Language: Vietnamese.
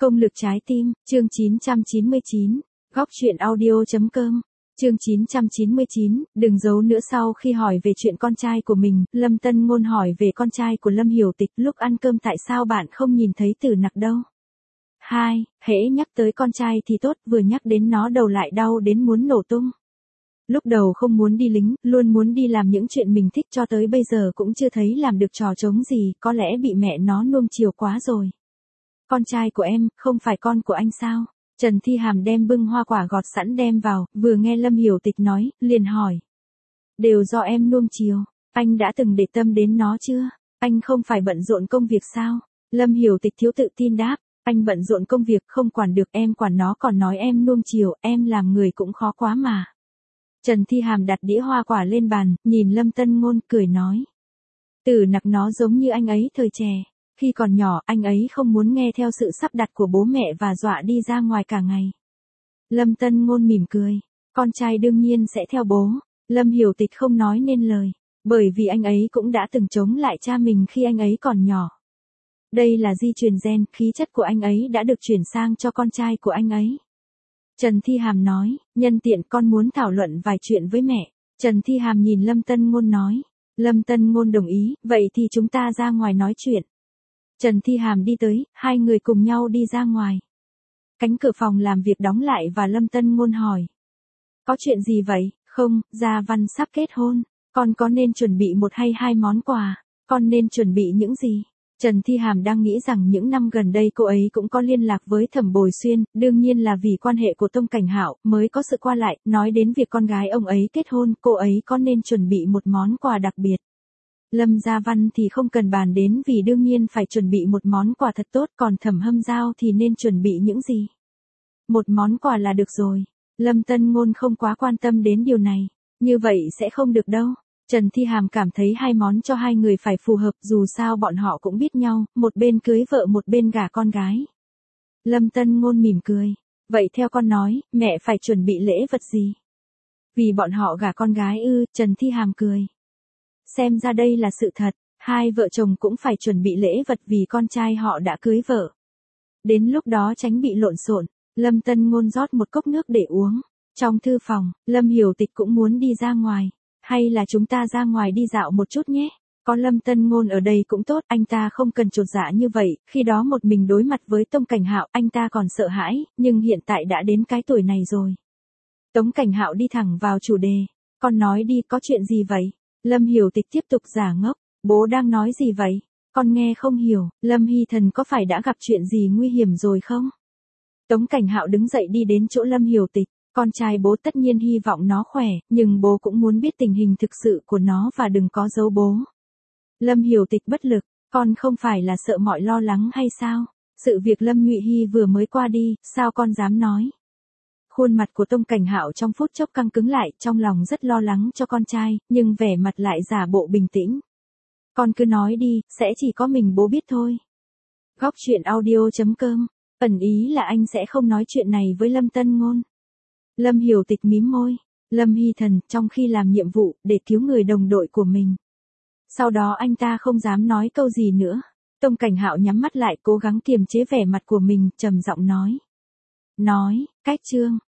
Công lực trái tim, chương 999, góc truyện audio.com, chương 999, đừng giấu nữa. Sau khi hỏi về chuyện con trai của mình, Lâm Tân Ngôn hỏi về con trai của Lâm Hiểu Tịch. Lúc ăn cơm tại sao bạn không nhìn thấy Tử Nặc đâu? Hễ nhắc tới con trai thì tốt, vừa nhắc đến nó đầu lại đau đến muốn nổ tung. Lúc đầu không muốn đi lính, luôn muốn đi làm những chuyện mình thích, cho tới bây giờ cũng chưa thấy làm được trò trống gì, có lẽ bị mẹ nó nuông chiều quá rồi. Con trai của em, không phải con của anh sao? Trần Thi Hàm đem bưng hoa quả gọt sẵn đem vào, vừa nghe Lâm Hiểu Tịch nói, liền hỏi. Đều do em nuông chiều, anh đã từng để tâm đến nó chưa? Anh không phải bận rộn công việc sao? Lâm Hiểu Tịch thiếu tự tin đáp, anh bận rộn công việc không quản được, em quản nó còn nói em nuông chiều, em làm người cũng khó quá mà. Trần Thi Hàm đặt đĩa hoa quả lên bàn, nhìn Lâm Tân Ngôn cười nói. Tử Nặc nó giống như anh ấy thời trẻ. Khi còn nhỏ, anh ấy không muốn nghe theo sự sắp đặt của bố mẹ và dọa đi ra ngoài cả ngày. Lâm Tân Ngôn mỉm cười. Con trai đương nhiên sẽ theo bố. Lâm Hiểu Tịch không nói nên lời. Bởi vì anh ấy cũng đã từng chống lại cha mình khi anh ấy còn nhỏ. Đây là di truyền gen, khí chất của anh ấy đã được chuyển sang cho con trai của anh ấy. Trần Thi Hàm nói, nhân tiện con muốn thảo luận vài chuyện với mẹ. Trần Thi Hàm nhìn Lâm Tân Ngôn nói. Lâm Tân Ngôn đồng ý, vậy thì chúng ta ra ngoài nói chuyện. Trần Thi Hàm đi tới, hai người cùng nhau đi ra ngoài. Cánh cửa phòng làm việc đóng lại và Lâm Tân Ngôn hỏi. Có chuyện gì vậy? Không, Gia Văn sắp kết hôn. Con có nên chuẩn bị một hay hai món quà? Con nên chuẩn bị những gì? Trần Thi Hàm đang nghĩ rằng những năm gần đây cô ấy cũng có liên lạc với Thẩm Bồi Xuyên, đương nhiên là vì quan hệ của Tông Cảnh Hạo mới có sự qua lại. Nói đến việc con gái ông ấy kết hôn, cô ấy có nên chuẩn bị một món quà đặc biệt? Lâm Gia Văn thì không cần bàn đến vì đương nhiên phải chuẩn bị một món quà thật tốt, còn Thẩm Hâm Giao thì nên chuẩn bị những gì? Một món quà là được rồi. Lâm Tân Ngôn không quá quan tâm đến điều này. Như vậy sẽ không được đâu. Trần Thi Hàm cảm thấy hai món cho hai người phải phù hợp, dù sao bọn họ cũng biết nhau, một bên cưới vợ một bên gả con gái. Lâm Tân Ngôn mỉm cười. Vậy theo con nói, mẹ phải chuẩn bị lễ vật gì? Vì bọn họ gả con gái ư? Trần Thi Hàm cười. Xem ra đây là sự thật, hai vợ chồng cũng phải chuẩn bị lễ vật vì con trai họ đã cưới vợ. Đến lúc đó tránh bị lộn xộn, Lâm Tân Ngôn rót một cốc nước để uống. Trong thư phòng, Lâm Hiểu Tịch cũng muốn đi ra ngoài. Hay là chúng ta ra ngoài đi dạo một chút nhé? Có Lâm Tân Ngôn ở đây cũng tốt, anh ta không cần chột dạ như vậy, khi đó một mình đối mặt với Tông Cảnh Hạo, anh ta còn sợ hãi, nhưng hiện tại đã đến cái tuổi này rồi. Tống Cảnh Hạo đi thẳng vào chủ đề. Con nói đi, có chuyện gì vậy? Lâm Hiểu Tịch tiếp tục giả ngốc. Bố đang nói gì vậy? Con nghe không hiểu. Lâm Hy Thần có phải đã gặp chuyện gì nguy hiểm rồi không? Tống Cảnh Hạo đứng dậy đi đến chỗ Lâm Hiểu Tịch. Con trai bố tất nhiên hy vọng nó khỏe, nhưng bố cũng muốn biết tình hình thực sự của nó và đừng có giấu bố. Lâm Hiểu Tịch bất lực. Con không phải là sợ mọi lo lắng hay sao? Sự việc Lâm Nhụy Hy vừa mới qua đi, sao con dám nói? Khuôn mặt của Tông Cảnh Hạo trong phút chốc căng cứng lại, trong lòng rất lo lắng cho con trai, nhưng vẻ mặt lại giả bộ bình tĩnh. Con cứ nói đi, sẽ chỉ có mình bố biết thôi. Góc truyện audio.com, ẩn ý là anh sẽ không nói chuyện này với Lâm Tân Ngôn. Lâm Hiểu Tịch mím môi. Lâm Hy Thần, trong khi làm nhiệm vụ, để cứu người đồng đội của mình. Sau đó anh ta không dám nói câu gì nữa. Tông Cảnh Hạo nhắm mắt lại, cố gắng kiềm chế vẻ mặt của mình, trầm giọng nói. Cách chương.